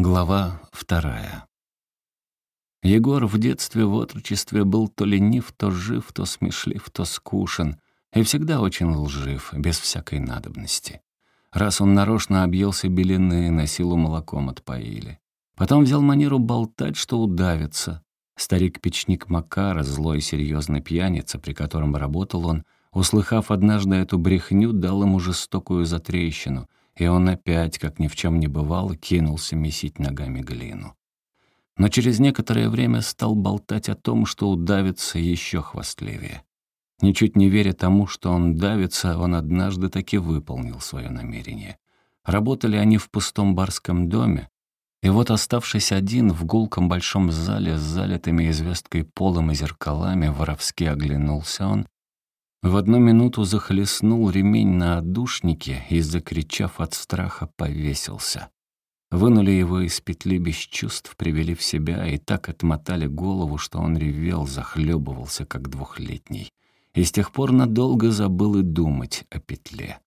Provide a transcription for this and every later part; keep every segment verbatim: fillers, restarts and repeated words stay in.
Глава вторая. Егор в детстве, в отрочестве был то ленив, то жив, то смешлив, то скушен, и всегда очень лжив, без всякой надобности. Раз он нарочно объелся белины, на силу молоком отпоили. Потом взял манеру болтать, что удавится. Старик-печник Макара, злой и серьезный пьяница, при котором работал он, услыхав однажды эту брехню, дал ему жестокую затрещину, и он опять, как ни в чем не бывало, кинулся месить ногами глину. Но через некоторое время стал болтать о том, что удавится еще хвастливее. Ничуть не веря тому, что он давится, он однажды таки выполнил свое намерение. Работали они в пустом барском доме, и вот, оставшись один в гулком большом зале с залитыми известкой полом и зеркалами, воровски оглянулся он, в одну минуту захлестнул ремень на отдушнике и, закричав от страха, повесился. Вынули его из петли без чувств, привели в себя и так отмотали голову, что он ревел, захлебывался, как двухлетний. И с тех пор надолго забыл и думать о петле.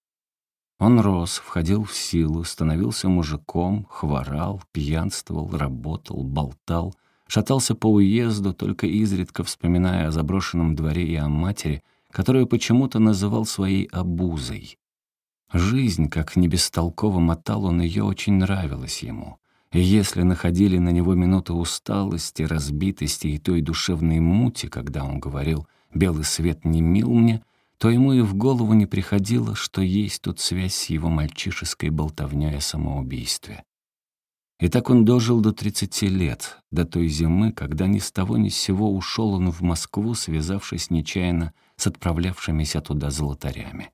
Он рос, входил в силу, становился мужиком, хворал, пьянствовал, работал, болтал, шатался по уезду, только изредка вспоминая о заброшенном дворе и о матери, которую почему-то называл своей обузой. Жизнь, как не бестолково мотал он ее, очень нравилась ему. И если находили на него минуты усталости, разбитости и той душевной мути, когда он говорил «белый свет не мил мне», то ему и в голову не приходило, что есть тут связь с его мальчишеской болтовнёй о самоубийстве. И так он дожил до тридцати лет, до той зимы, когда ни с того ни с сего ушел он в Москву, связавшись нечаянно с отправлявшимися туда золотарями.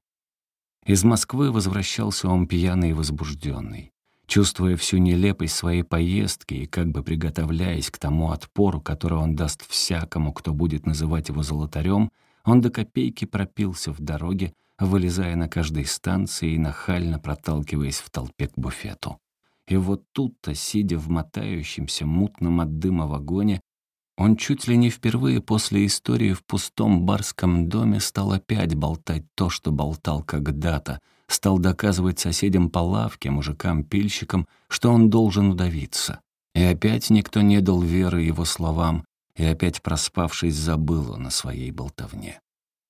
Из Москвы возвращался он пьяный и возбужденный. Чувствуя всю нелепость своей поездки и как бы приготовляясь к тому отпору, который он даст всякому, кто будет называть его золотарем, он до копейки пропился в дороге, вылезая на каждой станции и нахально проталкиваясь в толпе к буфету. И вот тут-то, сидя в мотающемся мутном от дыма вагоне, он чуть ли не впервые после истории в пустом барском доме стал опять болтать то, что болтал когда-то, стал доказывать соседям по лавке, мужикам-пильщикам, что он должен удавиться. И опять никто не дал веры его словам, и опять, проспавшись, забыл он о своей болтовне.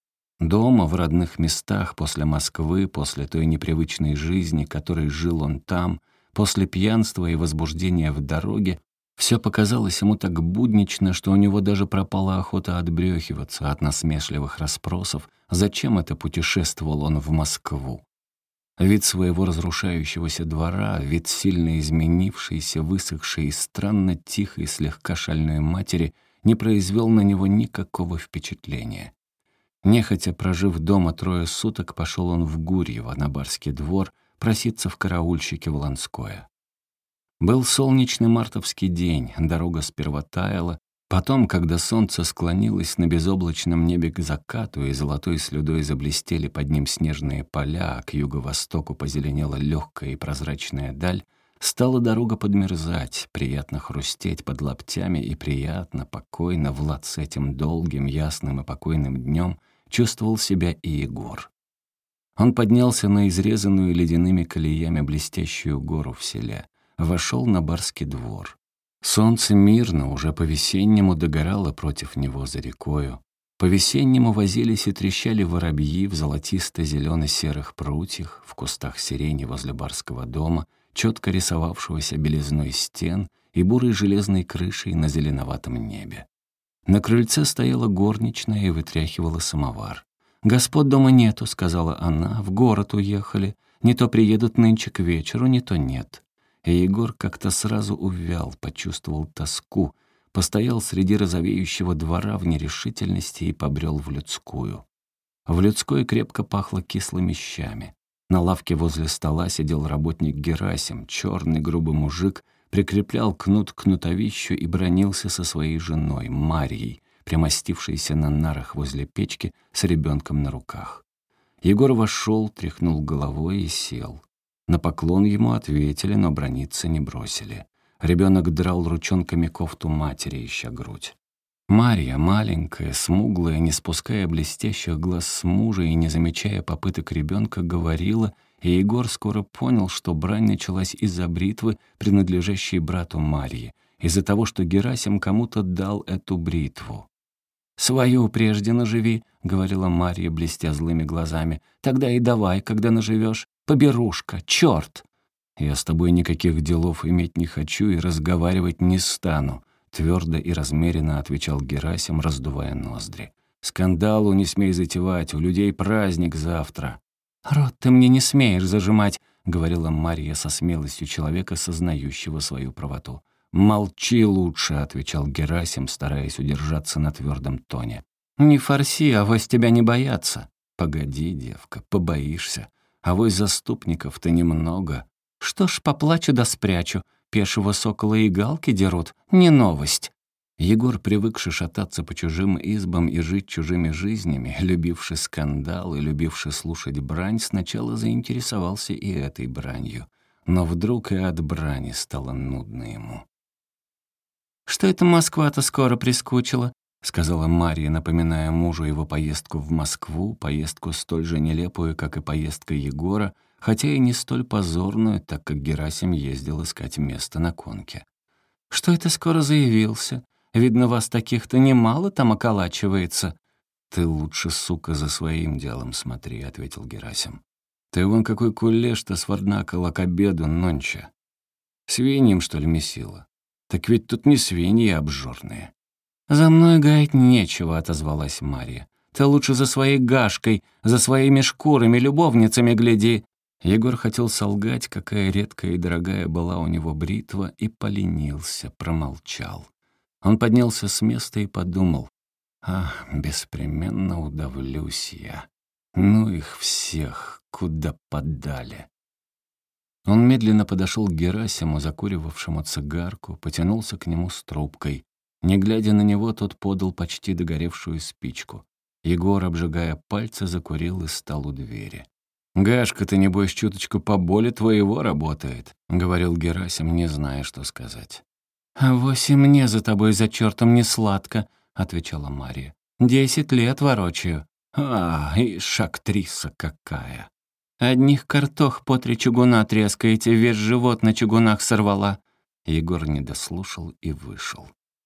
Дома, в родных местах, после Москвы, после той непривычной жизни, которой жил он там, после пьянства и возбуждения в дороге, все показалось ему так буднично, что у него даже пропала охота отбрехиваться от насмешливых расспросов, зачем это путешествовал он в Москву. Вид своего разрушающегося двора, вид сильно изменившейся, высохшей и странно тихой, слегка шальной матери не произвел на него никакого впечатления. Нехотя прожив дома трое суток, пошел он в Гурьево, на барский двор, проситься в караульщике в Ланское. Был солнечный мартовский день, дорога сперва таяла, потом, когда солнце склонилось на безоблачном небе к закату и золотой слюдой заблестели под ним снежные поля, а к юго-востоку позеленела легкая и прозрачная даль, стала дорога подмерзать, приятно хрустеть под лаптями и приятно, покойно Влад с этим долгим, ясным и покойным днем чувствовал себя и Егор. Он поднялся на изрезанную ледяными колеями блестящую гору в селе, вошел на барский двор. Солнце мирно, уже по-весеннему догорало против него за рекою. По-весеннему возились и трещали воробьи в золотисто-зелено-серых прутьях, в кустах сирени возле барского дома, четко рисовавшегося белизной стен и бурой железной крышей на зеленоватом небе. На крыльце стояла горничная и вытряхивала самовар. «Господ дома нету», — сказала она, — «в город уехали. Не то приедут нынче к вечеру, не то нет». И Егор как-то сразу увял, почувствовал тоску, постоял среди розовеющего двора в нерешительности и побрел в людскую. В людской крепко пахло кислыми щами. На лавке возле стола сидел работник Герасим, черный грубый мужик, прикреплял кнут к кнутовищу и бранился со своей женой, Марьей, примостившейся на нарах возле печки с ребенком на руках. Егор вошел, тряхнул головой и сел. На поклон ему ответили, но браниться не бросили. Ребенок драл ручонками кофту матери, ища грудь. Марья, маленькая, смуглая, не спуская блестящих глаз с мужа и не замечая попыток ребенка, говорила и Егор скоро понял, что брань началась из-за бритвы, принадлежащей брату Марьи, из-за того, что Герасим кому-то дал эту бритву. «Свою прежде наживи», — говорила Марья, блестя злыми глазами. «Тогда и давай, когда наживешь. Поберушка, черт!» «Я с тобой никаких делов иметь не хочу и разговаривать не стану», — твердо и размеренно отвечал Герасим, раздувая ноздри. «Скандалу не смей затевать, у людей праздник завтра». «Рот ты мне не смеешь зажимать», — говорила Марья со смелостью человека, сознающего свою правоту. «Молчи лучше», — отвечал Герасим, стараясь удержаться на твердом тоне. «Не форси, авось тебя не боятся». «Погоди, девка, побоишься. Авось заступников-то немного». «Что ж, поплачу да спрячу. Пешего сокола и галки дерут. Не новость». Егор, привыкший шататься по чужим избам и жить чужими жизнями, любивший скандал и любивший слушать брань, сначала заинтересовался и этой бранью. Но вдруг и от брани стало нудно ему. «Что это Москва-то скоро прискучила?» — сказала Марья, напоминая мужу его поездку в Москву, поездку столь же нелепую, как и поездка Егора, хотя и не столь позорную, так как Герасим ездил искать место на конке. «Что это скоро заявился? Видно, вас таких-то немало там околачивается». «Ты лучше, сука, за своим делом смотри», — ответил Герасим. «Ты вон какой кулеш-то сварнакала к обеду нонче. Свиньям, что ли, месила? Так ведь тут не свиньи обжорные». «За мной гаять нечего», — отозвалась Марья. «Ты лучше за своей гашкой, за своими шкурами, любовницами гляди». Егор хотел солгать, какая редкая и дорогая была у него бритва, и поленился, промолчал. Он поднялся с места и подумал: «Ах, беспременно удавлюсь я. Ну их всех, куда подали». Он медленно подошел к Герасиму, закуривавшему цигарку, потянулся к нему с трубкой. Не глядя на него, тот подал почти догоревшую спичку. Егор, обжигая пальцы, закурил и стал у двери. «Гашка-то, небось, чуточку поболе твоего работает», — говорил Герасим, не зная, что сказать. «Авось и мне за тобой за чертом не сладко», — отвечала Марья. «Десять лет ворочаю». «А, и шактриса какая!» «Одних картох по три чугуна трескаете, весь живот на чугунах сорвала». Егор не дослушал и вышел.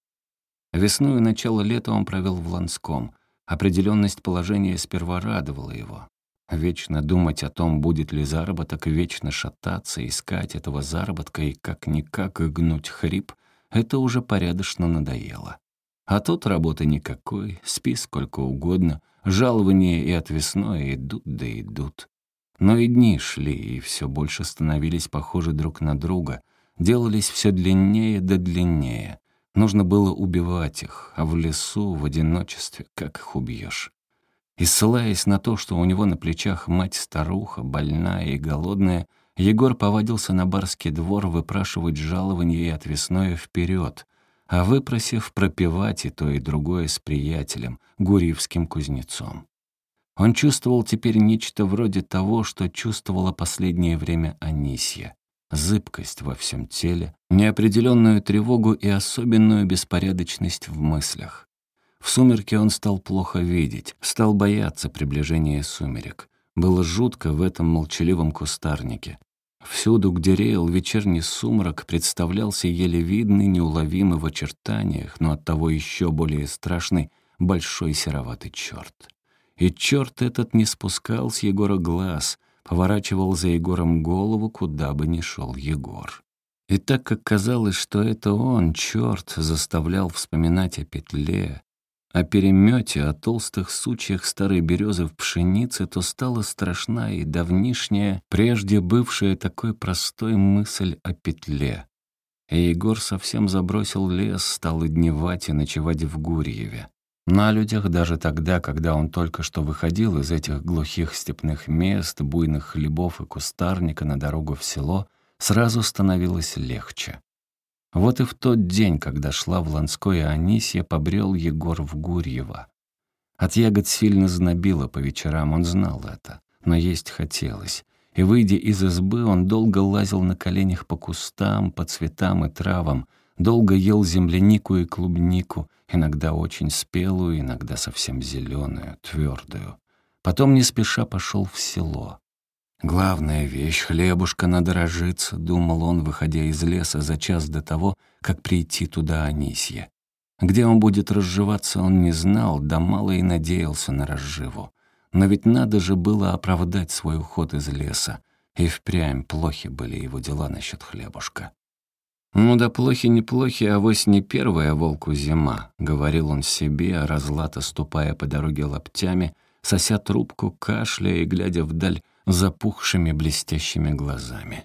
Весну и начало лета он провел в Ланском. Определенность положения сперва радовала его. Вечно думать о том, будет ли заработок, вечно шататься, искать этого заработка и как-никак гнуть хрип — это уже порядочно надоело. А тут работы никакой, спи сколько угодно, жалования и отвесное идут да идут. Но и дни шли, и все больше становились похожи друг на друга, делались все длиннее да длиннее. Нужно было убивать их, а в лесу, в одиночестве, как их убьешь? И ссылаясь на то, что у него на плечах мать-старуха, больная и голодная, Егор повадился на барский двор выпрашивать жалование и отвесное вперед, а выпросив, пропивать и то, и другое с приятелем, гуривским кузнецом. Он чувствовал теперь нечто вроде того, что чувствовала последнее время Анисья. Зыбкость во всем теле, неопределенную тревогу и особенную беспорядочность в мыслях. В сумерки он стал плохо видеть, стал бояться приближения сумерек. Было жутко в этом молчаливом кустарнике. Всюду, где реял вечерний сумрак, представлялся еле видный, неуловимый в очертаниях, но оттого еще более страшный большой сероватый черт. И черт этот не спускал с Егора глаз, поворачивал за Егором голову, куда бы ни шел Егор. И так как казалось, что это он, черт, заставлял вспоминать о петле, о перемете, о толстых сучьях старой березы в пшенице, то стала страшна и давнишняя, прежде бывшая такой простой мысль о петле. И Егор совсем забросил лес, стал и дневать, и ночевать в Гурьеве. На людях даже тогда, когда он только что выходил из этих глухих степных мест, буйных хлебов и кустарника на дорогу в село, сразу становилось легче. Вот и в тот день, когда шла в Ланское Анисья, побрел Егор в Гурьево. От ягод сильно знобило по вечерам, он знал это, но есть хотелось. И, выйдя из избы, он долго лазил на коленях по кустам, по цветам и травам, долго ел землянику и клубнику, иногда очень спелую, иногда совсем зеленую, твердую. Потом не спеша пошел в село. Главная вещь — хлебушка надо разжиться, думал он, выходя из леса за час до того, как прийти туда Анисье. Где он будет разживаться, он не знал, да мало и надеялся на разживу. Но ведь надо же было оправдать свой уход из леса, и впрямь плохи были его дела насчет хлебушка. «Ну да плохи-неплохи, авось не первая волку зима», — говорил он себе, разлато ступая по дороге лоптями, сося трубку, кашляя и глядя вдаль запухшими блестящими глазами.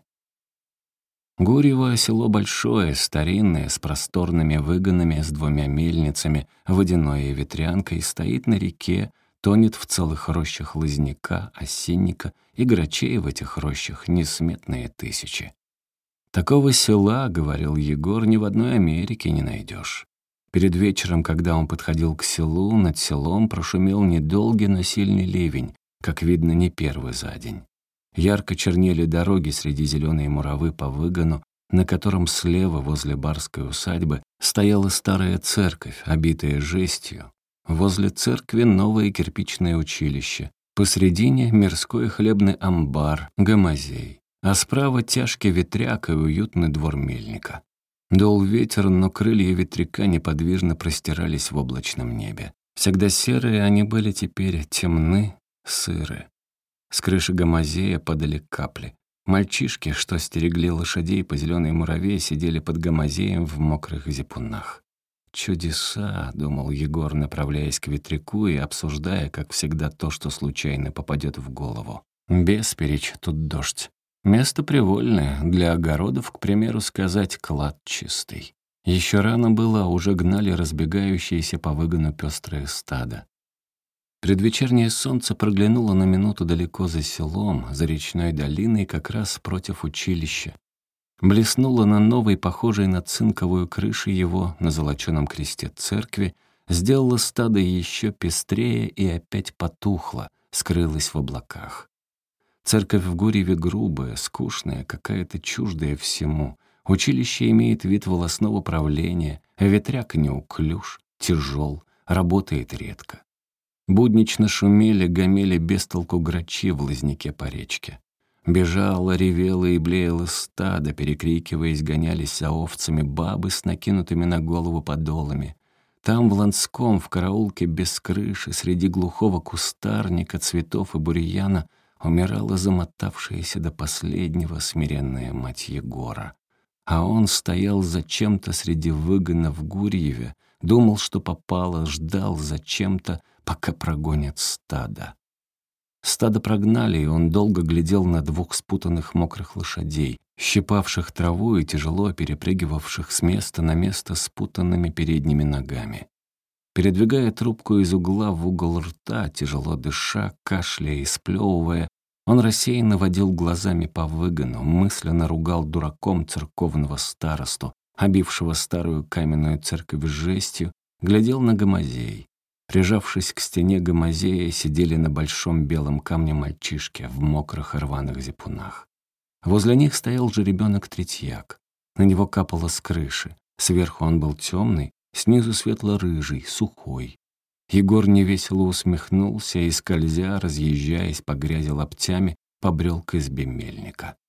Гурьево — село большое, старинное, с просторными выгонами, с двумя мельницами, водяной и ветрянкой, стоит на реке, тонет в целых рощах лозняка, осинника, и грачей в этих рощах несметные тысячи. «Такого села, — говорил Егор, — ни в одной Америке не найдешь». Перед вечером, когда он подходил к селу, над селом прошумел недолгий, но сильный ливень, как видно, не первый за день. Ярко чернели дороги среди зеленой муравы по выгону, на котором слева, возле барской усадьбы, стояла старая церковь, обитая жестью. Возле церкви новое кирпичное училище. Посредине мирской хлебный амбар, гамазей. А справа тяжкий ветряк и уютный двор мельника. Дул ветер, но крылья ветряка неподвижно простирались в облачном небе. Всегда серые они были теперь темны, сыры. С крыши гамазея падали капли. Мальчишки, что стерегли лошадей по зеленой мураве, сидели под гамазеем в мокрых зипунах. «Чудеса», — думал Егор, направляясь к ветряку и обсуждая, как всегда, то, что случайно попадет в голову. «Бесперечь, тут дождь. Место привольное, для огородов, к примеру, сказать, клад чистый». Еще рано было, а уже гнали разбегающиеся по выгону пестрое стадо. Предвечернее солнце проглянуло на минуту далеко за селом, за речной долиной, как раз против училища. Блеснуло на новой, похожей на цинковую крышу его, на золоченом кресте церкви, сделало стадо еще пестрее и опять потухло, скрылось в облаках. Церковь в Гурьеве грубая, скучная, какая-то чуждая всему. Училище имеет вид волосного правления, ветряк неуклюж, тяжел, работает редко. Буднично шумели, гомели без толку грачи в лозняке по речке. Бежало, ревело и блеяло стадо, перекрикиваясь, гонялись за овцами бабы с накинутыми на голову подолами. Там, в Ланском, в караулке без крыши, среди глухого кустарника, цветов и бурьяна, умирала замотавшаяся до последнего смиренная мать Егора. А он стоял зачем-то среди выгона в Гурьеве, думал, что попало, ждал зачем-то, пока прогонят стадо. Стадо прогнали, и он долго глядел на двух спутанных мокрых лошадей, щипавших траву и тяжело перепрыгивавших с места на место спутанными передними ногами. Передвигая трубку из угла в угол рта, тяжело дыша, кашляя и сплевывая, он рассеянно водил глазами по выгону, мысленно ругал дураком церковного старосту, обившего старую каменную церковь жестью, глядел на гамазей. Прижавшись к стене гамазея, сидели на большом белом камне мальчишки в мокрых и рваных зипунах. Возле них стоял жеребенок-третьяк. На него капало с крыши. Сверху он был темный, снизу светло-рыжий, сухой. Егор невесело усмехнулся и, скользя, разъезжаясь по грязи лоптями, побрел к избе мельника.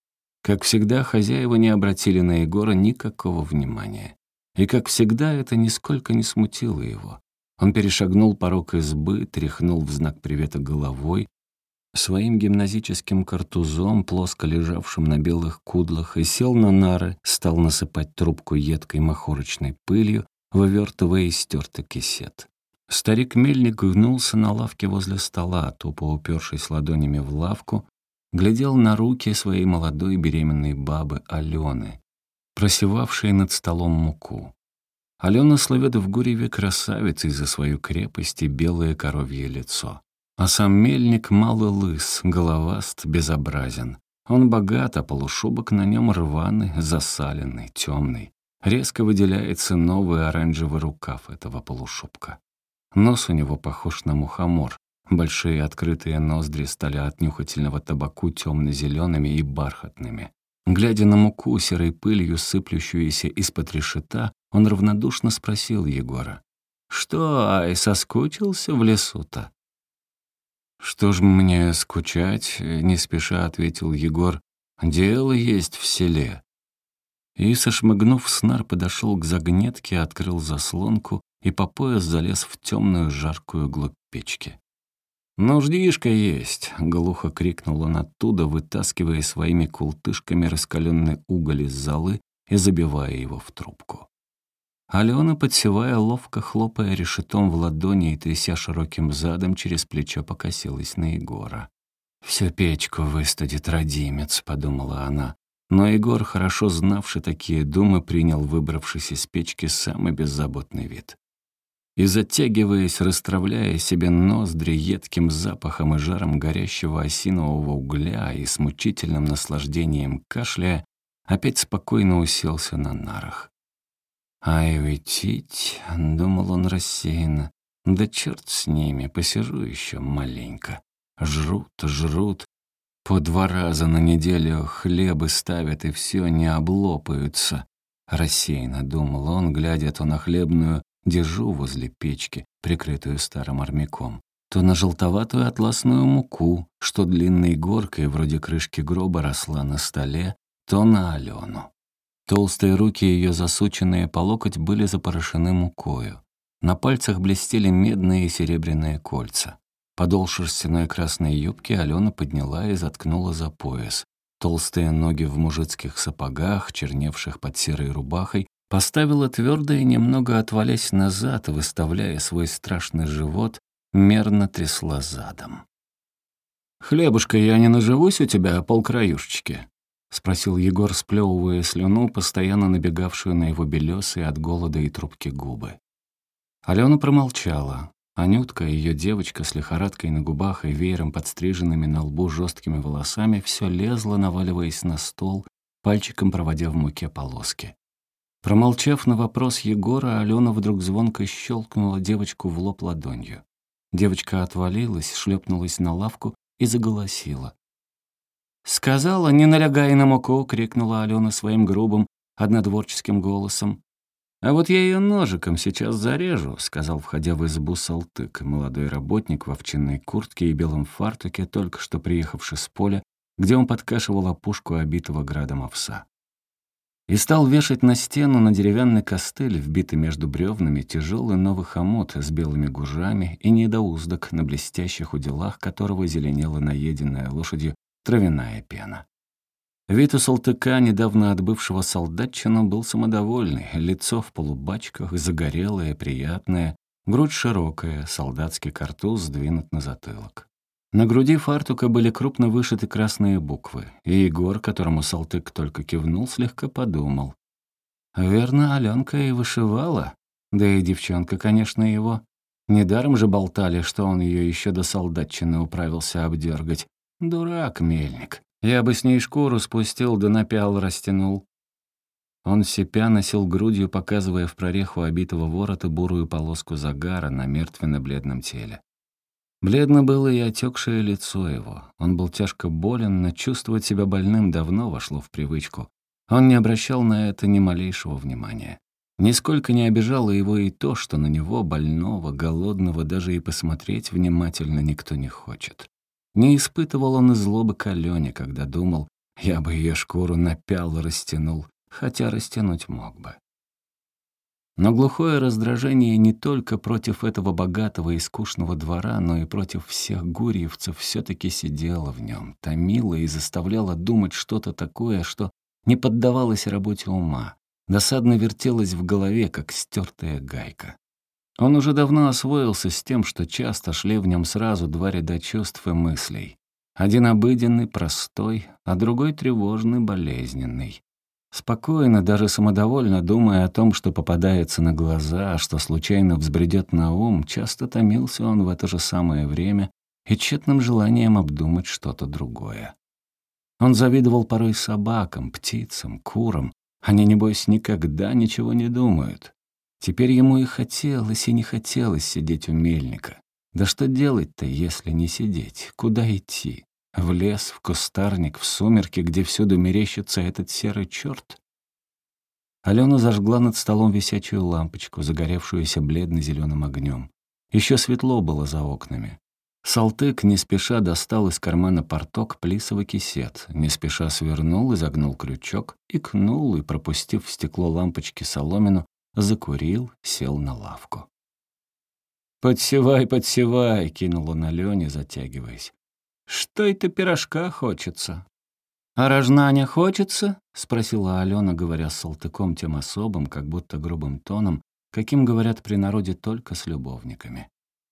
Как всегда, хозяева не обратили на Егора никакого внимания. И, как всегда, это нисколько не смутило его. Он перешагнул порог избы, тряхнул в знак привета головой, своим гимназическим картузом, плоско лежавшим на белых кудлах, и сел на нары, стал насыпать трубку едкой махорочной пылью, вывертывая из стертый кисет. Старик-мельник гнулся на лавке возле стола, тупо упершись ладонями в лавку, глядел на руки своей молодой беременной бабы Алены, просевавшей над столом муку. Алена славит в Гурьеве красавицей за свою крепость и белое коровье лицо. А сам мельник мало лыс, головаст, безобразен. Он богат, а полушубок на нем рваный, засаленный, темный. Резко выделяется новый оранжевый рукав этого полушубка. Нос у него похож на мухомор. Большие открытые ноздри стали от нюхательного табаку темно-зелеными и бархатными. Глядя на муку, серой пылью сыплющуюся из-под решета, он равнодушно спросил Егора: «Что, ай, соскучился в лесу-то?» «Что ж мне скучать?» — не спеша ответил Егор. «Дело есть в селе». И, сошмыгнув с нар, подошел к загнетке, открыл заслонку и по пояс залез в темную жаркую глубь печки. «Нуждишка есть!» — глухо крикнул он оттуда, вытаскивая своими култышками раскаленный уголь из золы и забивая его в трубку. Алена, подсевая, ловко хлопая решетом в ладони и тряся широким задом, через плечо покосилась на Егора. «Всю печку выстудит родимец», — подумала она. Но Егор, хорошо знавший такие думы, принял, выбравшись из печки, самый беззаботный вид. И, затягиваясь, расстравляя себе ноздри едким запахом и жаром горящего осинового угля и с мучительным наслаждением кашляя, опять спокойно уселся на нарах. «Ай, уйтить», — думал он рассеянно, — «да черт с ними, посижу еще маленько. Жрут, жрут, по два раза на неделю хлебы ставят, и все не облопаются». Рассеянно думал он, глядя то на хлебную держу возле печки, прикрытую старым армяком, то на желтоватую атласную муку, что длинной горкой вроде крышки гроба росла на столе, то на Алену. Толстые руки ее, засученные по локоть, были запорошены мукою. На пальцах блестели медные и серебряные кольца. Подол шерстяной красной юбки Алена подняла и заткнула за пояс. Толстые ноги в мужицких сапогах, черневших под серой рубахой, поставила твердо и, немного отвалясь назад, выставляя свой страшный живот, мерно трясла задом. «Хлебушка, я не наживусь у тебя, полкраюшечки?» — спросил Егор, сплёвывая слюну, постоянно набегавшую на его белёсые от голода и трубки губы. Алена промолчала. Анютка, ее девочка с лихорадкой на губах и веером подстриженными на лбу жесткими волосами, все лезла, наваливаясь на стол, пальчиком проводя в муке полоски. Промолчав на вопрос Егора, Алена вдруг звонко щелкнула девочку в лоб ладонью. Девочка отвалилась, шлепнулась на лавку и заголосила. «Сказала, не налягай на муку!» — крикнула Алена своим грубым, однодворческим голосом. «А вот я ее ножиком сейчас зарежу», — сказал, входя в избу Салтык, молодой работник в овчинной куртке и белом фартуке, только что приехавший с поля, где он подкашивал опушку обитого градом овса. И стал вешать на стену на деревянный костыль, вбитый между бревнами, тяжелый новый хомут с белыми гужами и недоуздок, на блестящих уделах которого зеленела наеденная лошадью травяная пена. Вид у Салтыка, недавно отбывшего солдатчину, был самодовольный, лицо в полубачках, загорелое, приятное, грудь широкая, солдатский картуз сдвинут на затылок. На груди фартука были крупно вышиты красные буквы, и Егор, которому Салтык только кивнул, слегка подумал. Верно, Аленка и вышивала, да и девчонка, конечно, его. Недаром же болтали, что он ее еще до солдатчины управился обдергать. Дурак, мельник. Я бы с ней шкуру спустил, да на пиал растянул. Он сипя носил грудью, показывая в прореху обитого ворота бурую полоску загара на мертвенно-бледном теле. Бледно было и отекшее лицо его. Он был тяжко болен, но чувствовать себя больным давно вошло в привычку. Он не обращал на это ни малейшего внимания. Нисколько не обижало его и то, что на него, больного, голодного, даже и посмотреть внимательно никто не хочет. Не испытывал он и злобы к Алене, когда думал, я бы ее шкуру на пял растянул, хотя растянуть мог бы. Но глухое раздражение не только против этого богатого и скучного двора, но и против всех гурьевцев все-таки сидело в нем, томило и заставляло думать что-то такое, что не поддавалось работе ума, досадно вертелось в голове, как стертая гайка. Он уже давно освоился с тем, что часто шли в нем сразу два ряда чувств и мыслей. Один обыденный, простой, а другой тревожный, болезненный. Спокойно, даже самодовольно думая о том, что попадается на глаза, а что случайно взбредет на ум, часто томился он в это же самое время и тщетным желанием обдумать что-то другое. Он завидовал порой собакам, птицам, курам. Они, небось, никогда ничего не думают. Теперь ему и хотелось, и не хотелось сидеть у мельника. Да что делать-то, если не сидеть? Куда идти? В лес, в кустарник, в сумерки, где всюду мерещится этот серый черт? Алена зажгла над столом висячую лампочку, загоревшуюся бледно-зеленым огнем. Еще светло было за окнами. Салтык не спеша достал из кармана порток плисовый кисет, не спеша свернул и загнул крючок, икнул и, пропустив в стекло лампочки соломину, закурил, сел на лавку. «Подсевай, подсевай!» — кинул он Алёне, затягиваясь. «Что это пирожка хочется?» «А рожна не хочется?» — спросила Алена, говоря с Салтыком тем особым, как будто грубым тоном, каким говорят при народе только с любовниками.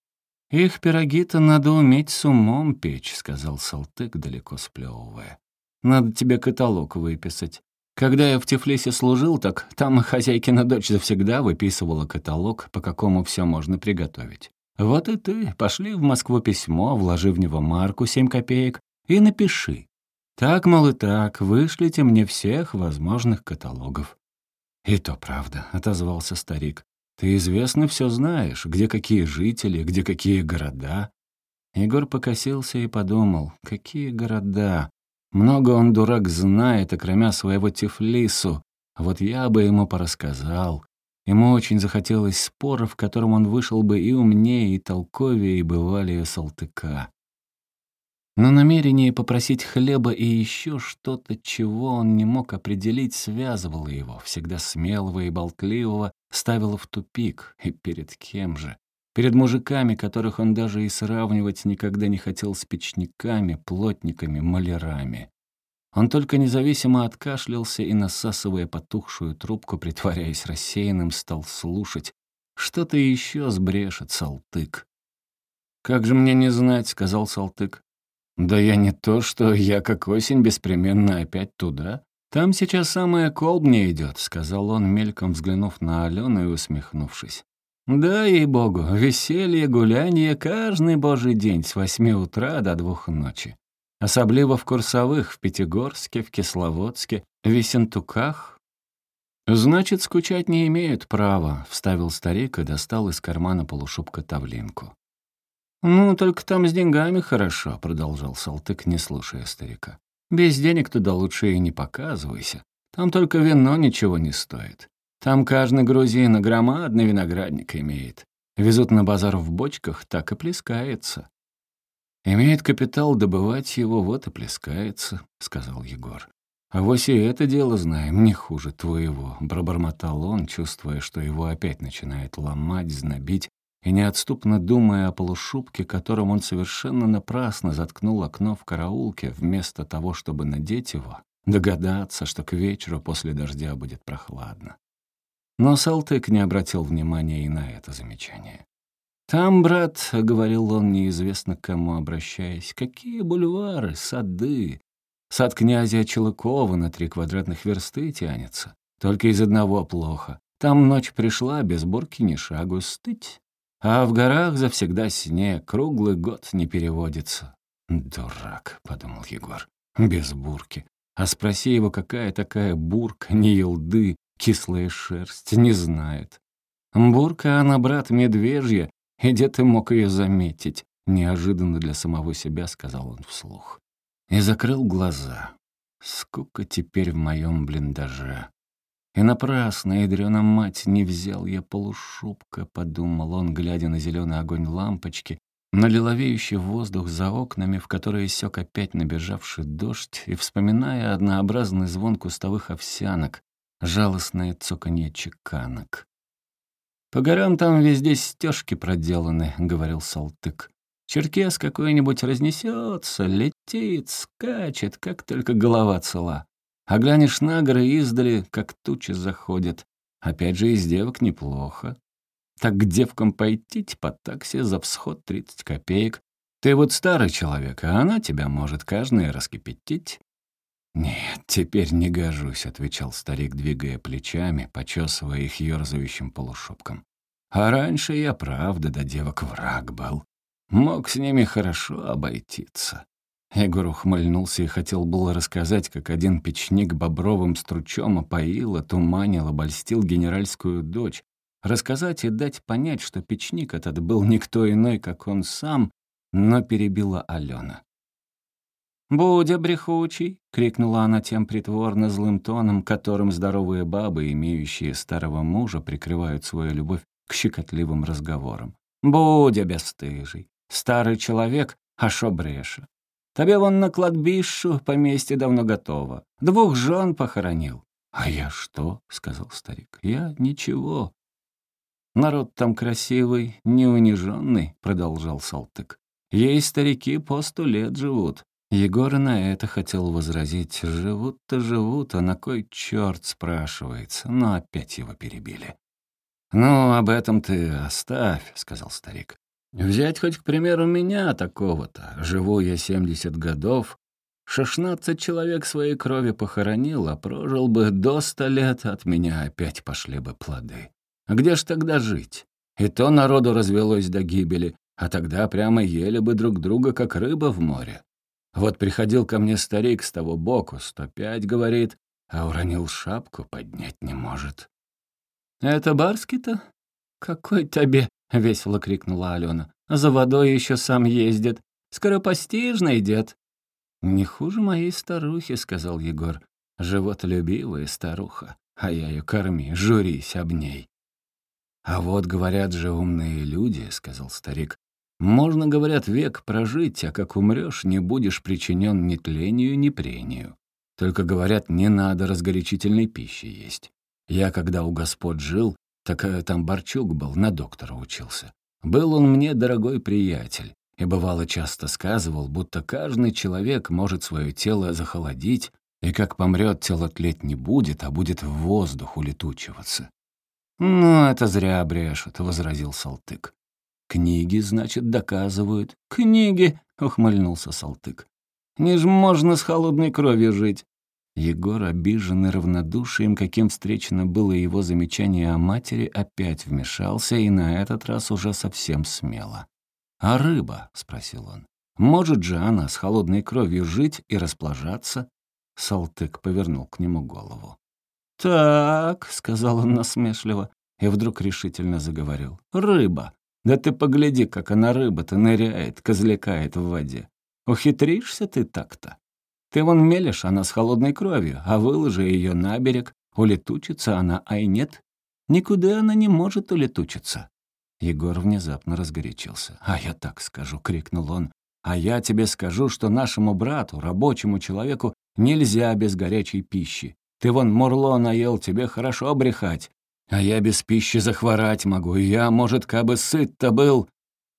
«Их пироги-то надо уметь с умом печь», — сказал Салтык, далеко сплёвывая. «Надо тебе каталог выписать. Когда я в Тифлисе служил, так там хозяйкина дочь завсегда выписывала каталог, по какому все можно приготовить. Вот и ты, пошли в Москву письмо, вложи в него марку семь копеек и напиши. Так, мол, и так, вышлите мне всех возможных каталогов». «И то правда», — отозвался старик. «Ты известно все знаешь, где какие жители, где какие города». Егор покосился и подумал, какие города. Много он, дурак, знает, окромя своего Тифлису. Вот я бы ему порассказал. Ему очень захотелось спора, в котором он вышел бы и умнее, и толковее, и бывалее Салтыка. Но намерение попросить хлеба и еще что-то, чего он не мог определить, связывало его, всегда смелого и болтливого, ставило в тупик. И перед кем же? Перед мужиками, которых он даже и сравнивать никогда не хотел с печниками, плотниками, малярами. Он только независимо откашлялся и, насасывая потухшую трубку, притворяясь рассеянным, стал слушать. Что-то еще сбрешет Салтык. «Как же мне не знать?» — сказал Салтык. «Да я не то, что я как осень беспременно опять туда. Там сейчас самая колбня идет», — сказал он, мельком взглянув на Алену и усмехнувшись. «Да, ей-богу, веселье, гулянье каждый божий день с восьми утра до двух ночи. Особливо в Курсовых, в Пятигорске, в Кисловодске, в Ессентуках». «Значит, скучать не имеют права», — вставил старик и достал из кармана полушубка тавлинку. «Ну, только там с деньгами хорошо», — продолжал Салтык, не слушая старика. «Без денег туда лучше и не показывайся. Там только вино ничего не стоит. Там каждый грузин громадный виноградник имеет. Везут на базар в бочках, так и плескается». «Имеет капитал, добывать его, вот и плескается», — сказал Егор. «А вось и это дело знаем, не хуже твоего», — пробормотал он, чувствуя, что его опять начинает ломать, знобить, и неотступно думая о полушубке, которым он совершенно напрасно заткнул окно в караулке, вместо того, чтобы надеть его, догадаться, что к вечеру после дождя будет прохладно. Но Салтык не обратил внимания и на это замечание. «Там, брат, — говорил он, неизвестно к кому обращаясь, — какие бульвары, сады. Сад князя Челыкова на три квадратных версты тянется. Только из одного плохо. Там ночь пришла, без бурки ни шагу стыть. А в горах завсегда снег, круглый год не переводится». «Дурак», — подумал Егор, — «без бурки. А спроси его, какая такая бурка, не елды, кислая шерсть, не знает. Бурка, она, брат, медвежья, и где ты мог ее заметить?» Неожиданно для самого себя сказал он вслух. И закрыл глаза. «Скука теперь в моем блиндаже. И напрасно, ядрёна мать, не взял я полушубка», — подумал он, глядя на зеленый огонь лампочки, на лиловеющий воздух за окнами, в который сёк опять набежавший дождь, и вспоминая однообразный звон кустовых овсянок, жалостное цоканье чеканок. «По горам там везде стежки проделаны», — говорил Салтык. «Черкес какой-нибудь разнесется, летит, скачет, как только голова цела. А глянешь на горы издали, как тучи заходят. Опять же, из девок неплохо. Так к девкам пойти по такси за всход тридцать копеек. Ты вот старый человек, а она тебя может каждая раскипятить». «Нет, теперь не гожусь», — отвечал старик, двигая плечами, почесывая их ёрзающим полушубком. «А раньше я, правда, до девок враг был. Мог с ними хорошо обойтиться». Егор ухмыльнулся и хотел было рассказать, как один печник бобровым стручом опоил, отуманил, обольстил генеральскую дочь. Рассказать и дать понять, что печник этот был никто иной, как он сам, но перебила Алена. «Будя брехучий!» — крикнула она тем притворно злым тоном, которым здоровые бабы, имеющие старого мужа, прикрывают свою любовь к щекотливым разговорам. «Будя бесстыжий! Старый человек, а шо бреше? Тебе вон на кладбищу поместье давно готово. Двух жен похоронил». «А я что?» — сказал старик. «Я ничего». «Народ там красивый, неуниженный», — продолжал Салтык. «Есть старики по сто лет живут». Егор на это хотел возразить. «Живут-то живут, а на кой черт спрашивается?» Но опять его перебили. «Ну, об этом ты оставь», — сказал старик. «Взять хоть, к примеру, меня такого-то. Живу я семьдесят годов, шестнадцать человек своей крови похоронил, а прожил бы до ста лет, от меня опять пошли бы плоды. А где ж тогда жить? И то народу развелось до гибели, а тогда прямо ели бы друг друга, как рыба в море. Вот приходил ко мне старик с того боку, сто пять, говорит, а уронил шапку, поднять не может». «Это Барский-то? Какой тебе?» — весело крикнула Алена. «За водой еще сам ездит. Скоропостижный дед». «Не хуже моей старухи», — сказал Егор. «Животолюбивая старуха, а я ее корми, журись об ней». «А вот, говорят же, умные люди», — сказал старик, «можно, говорят, век прожить, а как умрешь, не будешь причинен ни тлению, ни прению. Только, говорят, не надо разгорячительной пищи есть. Я, когда у господ жил, так э, там Борчук был, на доктора учился. Был он мне дорогой приятель, и бывало часто сказывал, будто каждый человек может свое тело захолодить, и как помрет, тело тлеть не будет, а будет в воздух улетучиваться». «Ну, это зря брешут», — возразил Салтык. «Книги, значит, доказывают». «Книги», — ухмыльнулся Салтык. «Не ж можно с холодной кровью жить». Егор, обиженный равнодушием, каким встречено было его замечание о матери, опять вмешался, и на этот раз уже совсем смело. «А рыба?» — спросил он. «Может же она с холодной кровью жить и расплажаться?» Салтык повернул к нему голову. «Так», — сказал он насмешливо, и вдруг решительно заговорил. «Рыба! Да ты погляди, как она рыба-то ныряет, козлякает в воде. Ухитришься ты так-то? Ты вон мелешь, она с холодной кровью, а выложи ее на берег, улетучится она, ай нет. Никуда она не может улетучиться». Егор внезапно разгорячился. «А я так скажу», — крикнул он. «А я тебе скажу, что нашему брату, рабочему человеку, нельзя без горячей пищи. Ты вон мурло наел, тебе хорошо брехать. А я без пищи захворать могу, и я, может, кабы сыт-то был».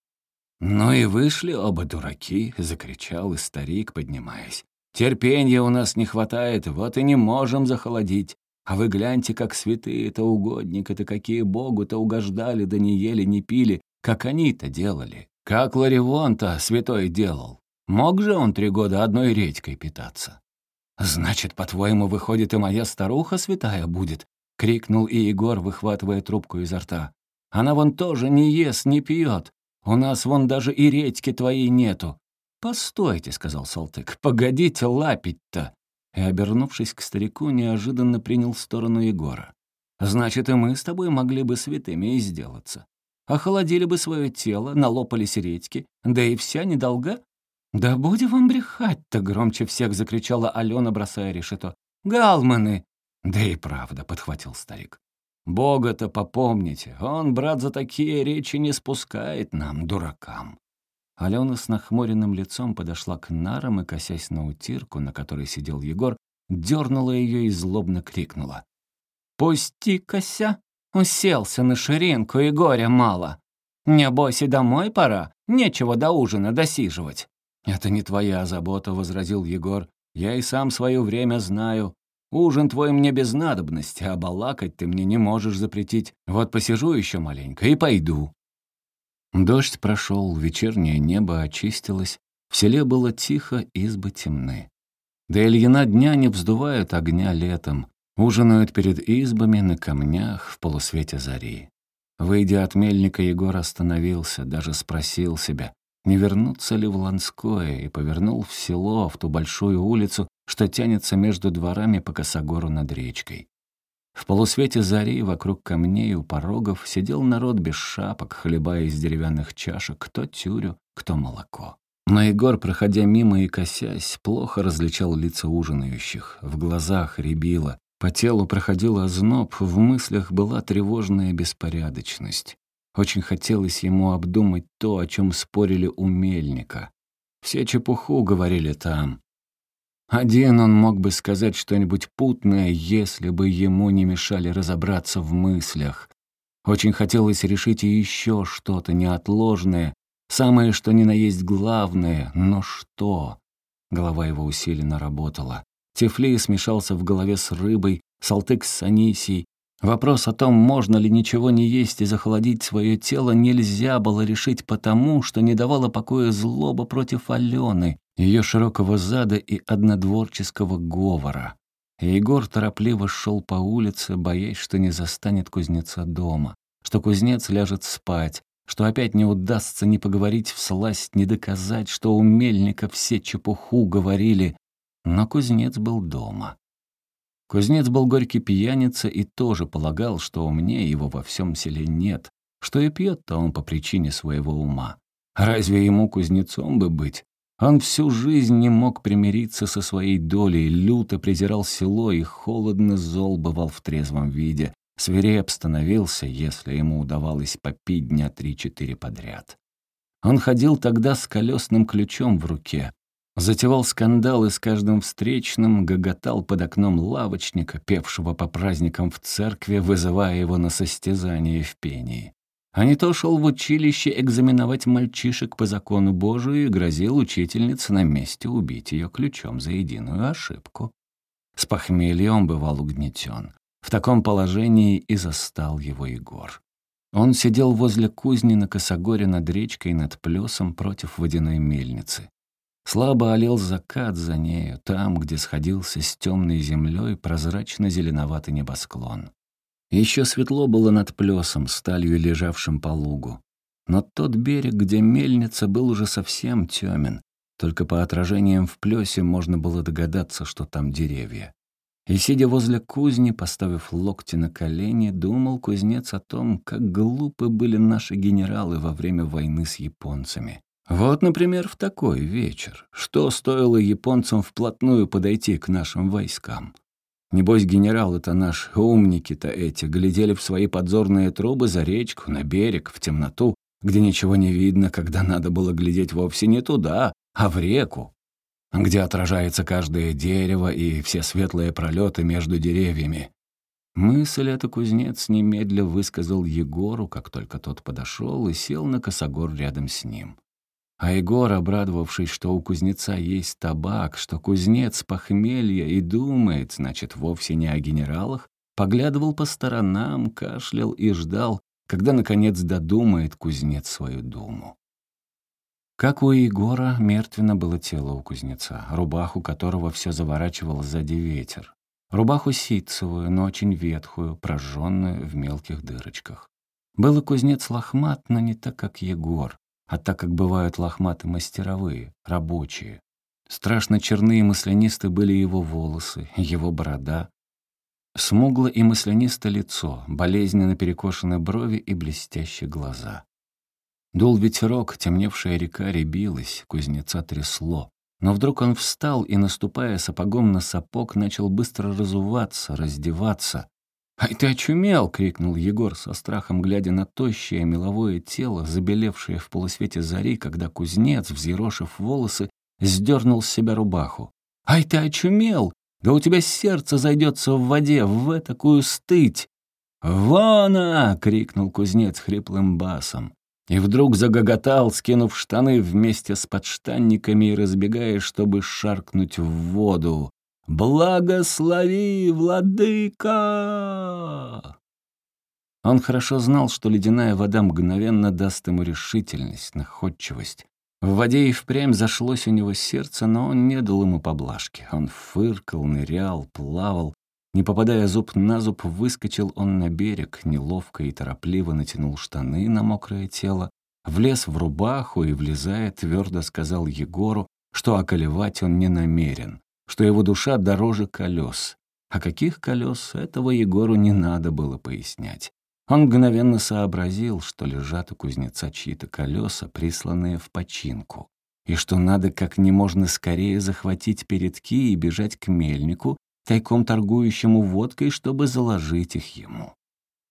«Ну и вышли оба дураки», — закричал и старик, поднимаясь. «Терпенья у нас не хватает, вот и не можем захолодить. А вы гляньте, как святые-то угодники-то какие Богу-то угождали, да не ели, не пили, как они-то делали. Как Ларивон-то святой делал. Мог же он три года одной редькой питаться?» «Значит, по-твоему, выходит, и моя старуха святая будет?» — крикнул и Егор, выхватывая трубку изо рта. «Она вон тоже не ест, не пьет. У нас вон даже и редьки твоей нету». «Постойте», — сказал Салтык, — «погодите лапить-то». И, обернувшись к старику, неожиданно принял сторону Егора. «Значит, и мы с тобой могли бы святыми и сделаться. Охладили бы свое тело, налопались редьки, да и вся недолга». «Да будем вам брехать-то!» — громче всех закричала Алена, бросая решето. «Галманы!» «Да и правда», — подхватил старик. «Бога-то попомните, он, брат, за такие речи не спускает нам, дуракам». Алена с нахмуренным лицом подошла к нарам и, косясь на утирку, на которой сидел Егор, дернула ее и злобно крикнула. «Пусти, кося! Уселся на ширинку, и горя мало. Небось и домой пора, нечего до ужина досиживать». «Это не твоя забота», — возразил Егор. «Я и сам свое время знаю. Ужин твой мне без надобности, а балакать ты мне не можешь запретить. Вот посижу еще маленько и пойду». Дождь прошел, вечернее небо очистилось, в селе было тихо, избы темны. До Ильина дня не вздувают огня летом, ужинают перед избами на камнях в полусвете зари. Выйдя от мельника, Егор остановился, даже спросил себя, не вернуться ли в Ланское, и повернул в село, в ту большую улицу, что тянется между дворами по косогору над речкой. В полусвете зари вокруг камней у порогов сидел народ без шапок, хлебая из деревянных чашек кто тюрю, кто молоко. Но Егор, проходя мимо и косясь, плохо различал лица ужинающих. В глазах рябило, по телу проходил озноб, в мыслях была тревожная беспорядочность. Очень хотелось ему обдумать то, о чем спорили у мельника. Все чепуху говорили там. Один он мог бы сказать что-нибудь путное, если бы ему не мешали разобраться в мыслях. Очень хотелось решить и еще что-то неотложное, самое что ни на есть главное, но что? Голова его усиленно работала. Тифли смешался в голове с рыбой, Салтык с Анисией. Вопрос о том, можно ли ничего не есть и захолодить свое тело, нельзя было решить потому, что не давала покоя злоба против Алены, ее широкого зада и однодворческого говора. И Егор торопливо шел по улице, боясь, что не застанет кузнеца дома, что кузнец ляжет спать, что опять не удастся ни поговорить всласть, ни доказать, что у мельника все чепуху говорили. Но кузнец был дома. Кузнец был горький пьяница и тоже полагал, что умнее его во всем селе нет, что и пьет-то он по причине своего ума. Разве ему кузнецом бы быть? Он всю жизнь не мог примириться со своей долей, люто презирал село и холодно зол бывал в трезвом виде, свиреп становился, если ему удавалось попить дня три-четыре подряд. Он ходил тогда с колесным ключом в руке, затевал скандалы с каждым встречным, гоготал под окном лавочника, певшего по праздникам в церкви, вызывая его на состязание в пении. А не то шел в училище экзаменовать мальчишек по закону Божию и грозил учительнице на месте убить ее ключом за единую ошибку. С похмелья он бывал угнетен. В таком положении и застал его Егор. Он сидел возле кузни на косогоре над речкой над плесом против водяной мельницы. Слабо олел закат за нею, там, где сходился с темной землей прозрачно-зеленоватый небосклон. Еще светло было над плесом, сталью лежавшим по лугу. Но тот берег, где мельница, был уже совсем темен. Только по отражениям в плесе можно было догадаться, что там деревья. И, сидя возле кузни, поставив локти на колени, думал кузнец о том, как глупы были наши генералы во время войны с японцами. Вот, например, в такой вечер. Что стоило японцам вплотную подойти к нашим войскам? Небось, генералы-то наши, умники-то эти, глядели в свои подзорные трубы за речку, на берег, в темноту, где ничего не видно, когда надо было глядеть вовсе не туда, а в реку, где отражается каждое дерево и все светлые пролеты между деревьями. Мысль эта кузнец немедля высказал Егору, как только тот подошел и сел на косогор рядом с ним. А Егор, обрадовавшись, что у кузнеца есть табак, что кузнец похмелья и думает, значит, вовсе не о генералах, поглядывал по сторонам, кашлял и ждал, когда, наконец, додумает кузнец свою думу. Как у Егора, мертвенно было тело у кузнеца, рубаху которого все заворачивал сзади ветер. Рубаху ситцевую, но очень ветхую, прожженную в мелких дырочках. Был и кузнец лохмат, но не так, как Егор, а так, как бывают лохматы мастеровые, рабочие. Страшно черные и маслянисты были его волосы, его борода. Смугло и маслянисто лицо, болезненно перекошены брови и блестящие глаза. Дул ветерок, темневшая река рябилась, кузнеца трясло. Но вдруг он встал и, наступая сапогом на сапог, начал быстро разуваться, раздеваться. «Ай, ты очумел!» — крикнул Егор со страхом, глядя на тощее меловое тело, забелевшее в полусвете зари, когда кузнец, взъерошив волосы, сдернул с себя рубаху. «Ай, ты очумел! Да у тебя сердце зайдется в воде, в этакую стыть!» «Вона!» — крикнул кузнец хриплым басом. И вдруг загоготал, скинув штаны вместе с подштанниками и разбегая, чтобы шаркнуть в воду. «Благослови, владыка!» Он хорошо знал, что ледяная вода мгновенно даст ему решительность, находчивость. В воде и впрямь зашлось у него сердце, но он не дал ему поблажки. Он фыркал, нырял, плавал. Не попадая зуб на зуб, выскочил он на берег, неловко и торопливо натянул штаны на мокрое тело, влез в рубаху и, влезая, твердо сказал Егору, что околевать он не намерен, что его душа дороже колес. А каких колес, этого Егору не надо было пояснять. Он мгновенно сообразил, что лежат у кузнеца чьи-то колеса, присланные в починку, и что надо как не можно скорее захватить передки и бежать к мельнику, тайком торгующему водкой, чтобы заложить их ему.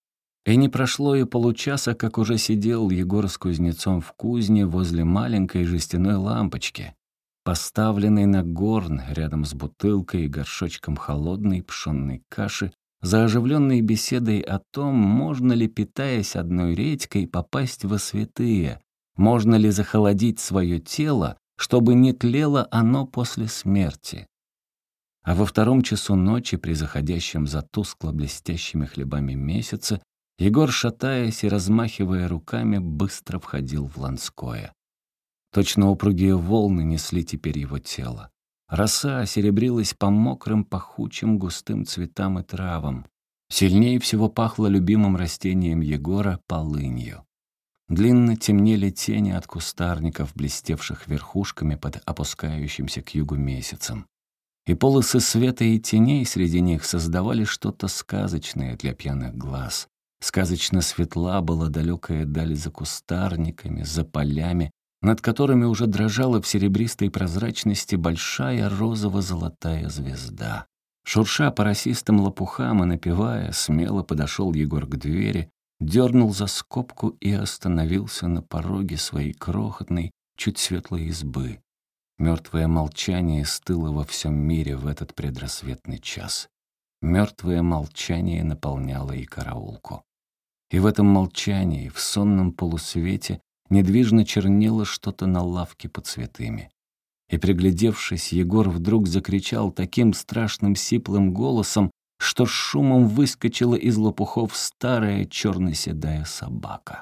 И не прошло и получаса, как уже сидел Егор с кузнецом в кузне возле маленькой жестяной лампочки, поставленной на горн рядом с бутылкой и горшочком холодной пшенной каши, за оживленной беседой о том, можно ли, питаясь одной редькой, попасть во святые, можно ли захолодить свое тело, чтобы не тлело оно после смерти. А во втором часу ночи, при заходящем за тускло-блестящими хлебами месяце, Егор, шатаясь и размахивая руками, быстро входил в Ланское. Точно упругие волны несли теперь его тело. Роса серебрилась по мокрым, пахучим, густым цветам и травам. Сильнее всего пахло любимым растением Егора — полынью. Длинно темнели тени от кустарников, блестевших верхушками под опускающимся к югу месяцем. И полосы света и теней среди них создавали что-то сказочное для пьяных глаз. Сказочно светла была далекая даль за кустарниками, за полями, над которыми уже дрожала в серебристой прозрачности большая розово-золотая звезда. Шурша по росистым лопухам и напевая, смело подошел Егор к двери, дернул за скобку и остановился на пороге своей крохотной, чуть светлой избы. Мертвое молчание стыло во всем мире в этот предрассветный час. Мертвое молчание наполняло и караулку. И в этом молчании, в сонном полусвете, недвижно чернело что-то на лавке под цветами. И, приглядевшись, Егор вдруг закричал таким страшным сиплым голосом, что с шумом выскочила из лопухов старая черно-седая собака.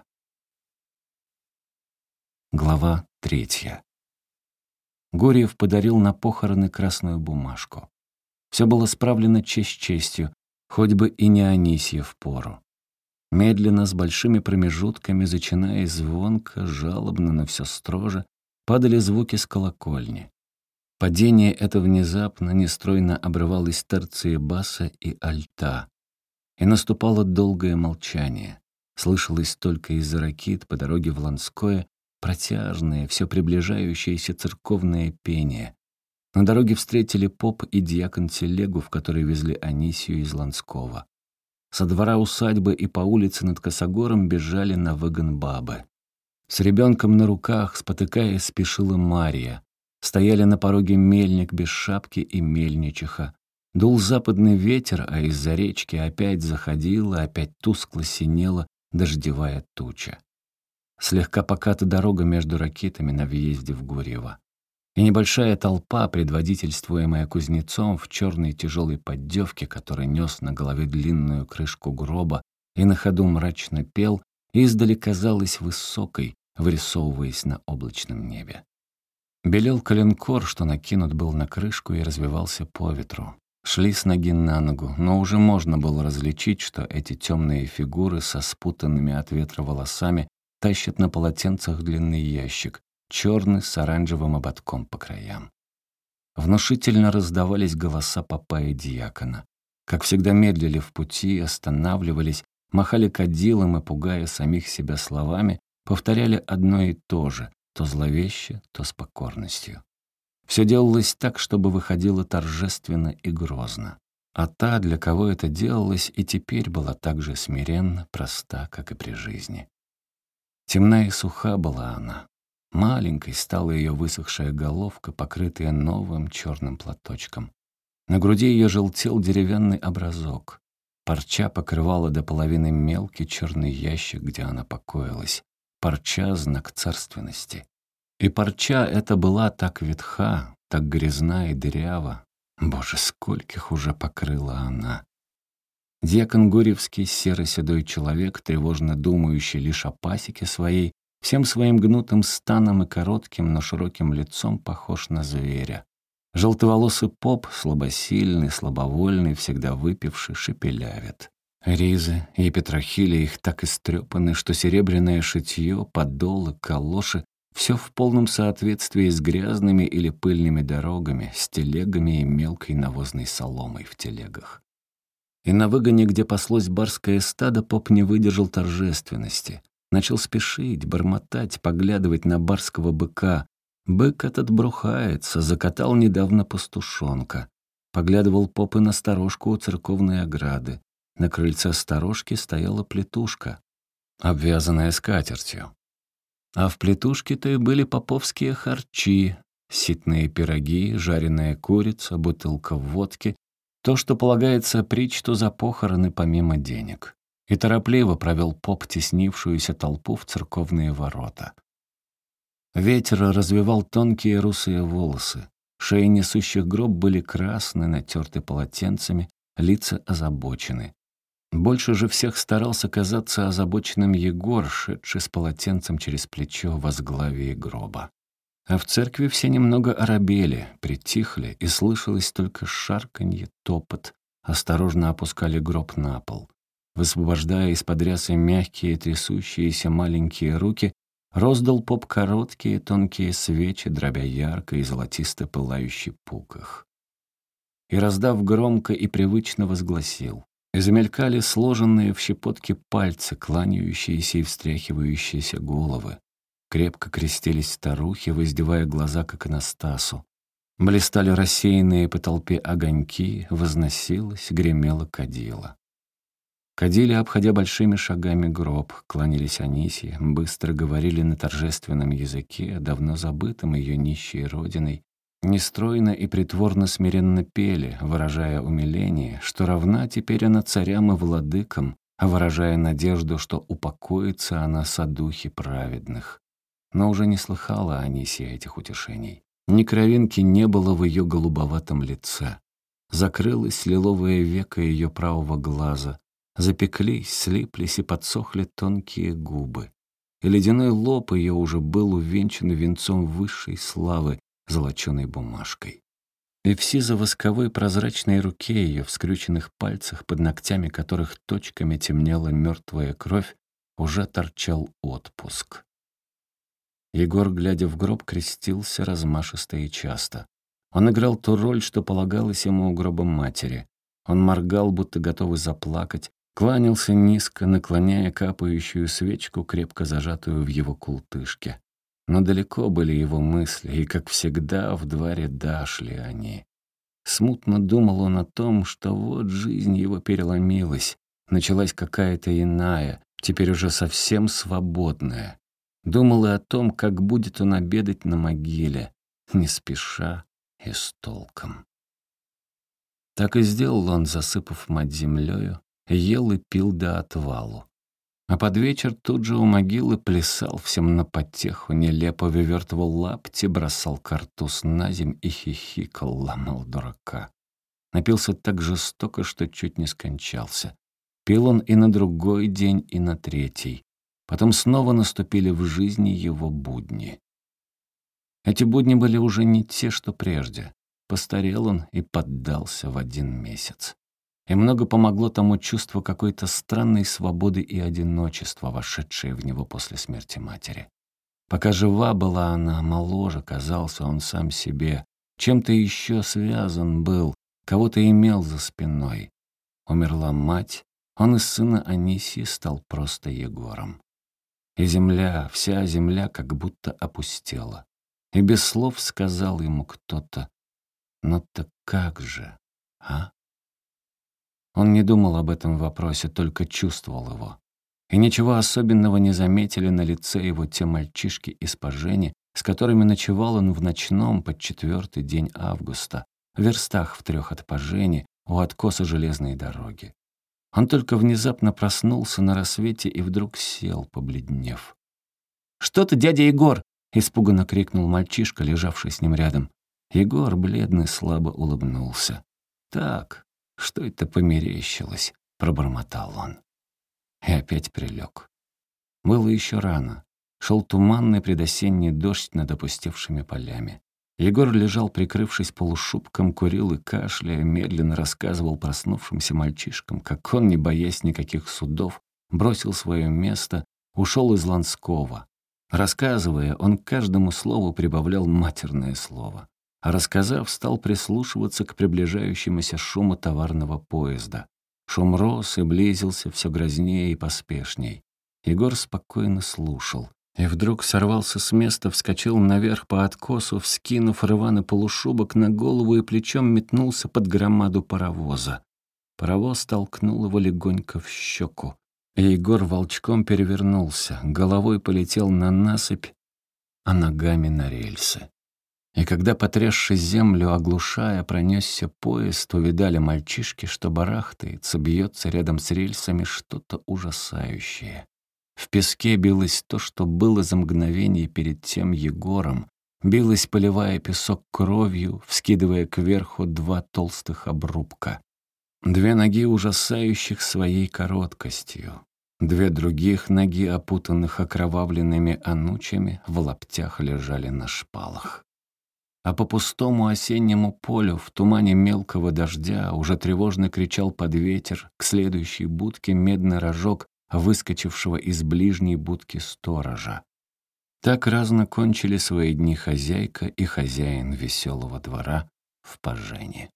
Глава третья. Гурьев подарил на похороны красную бумажку. Все было справлено честь честью, хоть бы и не Анисье впору. Медленно, с большими промежутками, зачиная звонко, жалобно, но все строже, падали звуки с колокольни. Падение это внезапно, нестройно обрывалось терции баса и альта. И наступало долгое молчание. Слышалось только из-за ракит по дороге в Ланское протяжное, все приближающееся церковное пение. На дороге встретили поп и дьякон телегу, в которой везли Анисью из Ланского. Со двора усадьбы и по улице над Косогором бежали на выгон бабы. С ребенком на руках, спотыкаясь, спешила Марья. Стояли на пороге мельник без шапки и мельничиха. Дул западный ветер, а из-за речки опять заходила, опять тускло синела дождевая туча. Слегка поката дорога между ракитами на въезде в Гурьево. И небольшая толпа, предводительствуемая кузнецом в черной тяжелой поддевке, который нес на голове длинную крышку гроба и на ходу мрачно пел, издали казалась высокой, вырисовываясь на облачном небе. Белел коленкор, что накинут был на крышку и развивался по ветру. Шли с ноги на ногу, но уже можно было различить, что эти темные фигуры со спутанными от ветра волосами тащат на полотенцах длинный ящик, черный с оранжевым ободком по краям. Внушительно раздавались голоса попа и дьякона. Как всегда медлили в пути, останавливались, махали кадилом и, пугая самих себя словами, повторяли одно и то же, то зловеще, то с покорностью. Все делалось так, чтобы выходило торжественно и грозно. А та, для кого это делалось, и теперь была так же смиренна, проста, как и при жизни. Темна и суха была она. Маленькой стала ее высохшая головка, покрытая новым черным платочком. На груди ее желтел деревянный образок. Парча покрывала до половины мелкий черный ящик, где она покоилась. Парча — знак царственности. И парча эта была так ветха, так грязна и дырява. Боже, скольких уже покрыла она! Дьякон Гурьевский, серо-седой человек, тревожно думающий лишь о пасеке своей, всем своим гнутым станом и коротким, но широким лицом похож на зверя. Желтоволосый поп, слабосильный, слабовольный, всегда выпивший, шепелявит. Ризы и петрохили их так истрепаны, что серебряное шитье, подолы, калоши — все в полном соответствии с грязными или пыльными дорогами, с телегами и мелкой навозной соломой в телегах. И на выгоне, где паслось барское стадо, поп не выдержал торжественности. Начал спешить, бормотать, поглядывать на барского быка. Бык этот брухается, закатал недавно пастушонка. Поглядывал поп и на сторожку у церковной ограды. На крыльце сторожки стояла плетушка, обвязанная скатертью. А в плетушке-то и были поповские харчи, ситные пироги, жареная курица, бутылка водки, то, что полагается причту за похороны помимо денег. И торопливо провел поп теснившуюся толпу в церковные ворота. Ветер развевал тонкие русые волосы. Шеи несущих гроб были красны, натерты полотенцами, лица озабочены. Больше же всех старался казаться озабоченным Егор, шедший с полотенцем через плечо во сглавии гроба. А в церкви все немного оробели, притихли, и слышалось только шарканье, топот, осторожно опускали гроб на пол. Высвобождая из-под рясы мягкие, трясущиеся маленькие руки, роздал поп короткие тонкие свечи, дробя ярко и золотисто пылающий пук их. И, раздав громко и привычно, возгласил. И замелькали сложенные в щепотки пальцы, кланяющиеся и встряхивающиеся головы. Крепко крестились старухи, воздевая глаза к иконостасу. Блистали рассеянные по толпе огоньки, возносилось, гремело кадило. Кадили, обходя большими шагами гроб, кланялись Анисье, быстро говорили на торжественном языке, давно забытым ее нищей родиной, нестройно и притворно смиренно пели, выражая умиление, что равна теперь она царям и владыкам, а выражая надежду, что упокоится она со духи праведных. Но уже не слыхала Анисья этих утешений. Ни кровинки не было в ее голубоватом лице. Закрылось лиловое веко ее правого глаза, запеклись, слиплись и подсохли тонкие губы. И ледяной лоб ее уже был увенчан венцом высшей славы, золоченой бумажкой. И в сизо-восковой прозрачной руке ее, в скрюченных пальцах, под ногтями которых точками темнела мертвая кровь, уже торчал отпуск. Егор, глядя в гроб, крестился размашисто и часто. Он играл ту роль, что полагалось ему у гроба матери. Он моргал, будто готовый заплакать, кланялся низко, наклоняя капающую свечку, крепко зажатую в его култышке. Но далеко были его мысли, и, как всегда, в два ряда шли они. Смутно думал он о том, что вот жизнь его переломилась, началась какая-то иная, теперь уже совсем свободная. Думал и о том, как будет он обедать на могиле, не спеша и с толком. Так и сделал он, засыпав мать землею, ел и пил до отвалу. А под вечер тут же у могилы плясал всем на потеху, нелепо вывертывал лапти, бросал картуз на земь и хихикал, ломал дурака. Напился так жестоко, что чуть не скончался. Пил он и на другой день, и на третий. Потом снова наступили в жизни его будни. Эти будни были уже не те, что прежде. Постарел он и поддался в один месяц. И много помогло тому чувство какой-то странной свободы и одиночества, вошедшее в него после смерти матери. Пока жива была она, моложе казался он сам себе, чем-то еще связан был, кого-то имел за спиной. Умерла мать, он из сына Анисьи стал просто Егором. И земля, вся земля как будто опустела. И без слов сказал ему кто-то: «Ну так как же, а?» Он не думал об этом вопросе, только чувствовал его. И ничего особенного не заметили на лице его те мальчишки из Пожени, с которыми ночевал он в ночном под четвертый день августа, в верстах в трех от Пожени, у откоса железной дороги. Он только внезапно проснулся на рассвете и вдруг сел, побледнев. «Что ты, дядя Егор?» — испуганно крикнул мальчишка, лежавший с ним рядом. Егор, бледный, слабо улыбнулся. «Так, что это померещилось?» — пробормотал он. И опять прилег. Было еще рано. Шел туманный предосенний дождь над опустевшими полями. Егор лежал, прикрывшись полушубком, курил и, кашляя, медленно рассказывал проснувшимся мальчишкам, как он, не боясь никаких судов, бросил свое место, ушел из Ланского. Рассказывая, он к каждому слову прибавлял матерное слово. А рассказав, стал прислушиваться к приближающемуся шуму товарного поезда. Шум рос и близился все грознее и поспешней. Егор спокойно слушал. И вдруг сорвался с места, вскочил наверх по откосу, вскинув рваный полушубок на голову и плечом метнулся под громаду паровоза. Паровоз толкнул его легонько в щеку. И Егор волчком перевернулся, головой полетел на насыпь, а ногами на рельсы. И когда, потрясши землю, оглушая, пронесся поезд, увидали мальчишки, что барахтается, бьется рядом с рельсами что-то ужасающее. В песке билось то, что было за мгновение перед тем Егором, билось, поливая песок кровью, вскидывая кверху два толстых обрубка. Две ноги ужасающих своей короткостью. Две других ноги, опутанных окровавленными анучами, в лаптях лежали на шпалах. А по пустому осеннему полю в тумане мелкого дождя уже тревожно кричал под ветер к следующей будке медный рожок, выскочившего из ближней будки сторожа. Так разно кончили свои дни хозяйка и хозяин веселого двора в Пожене.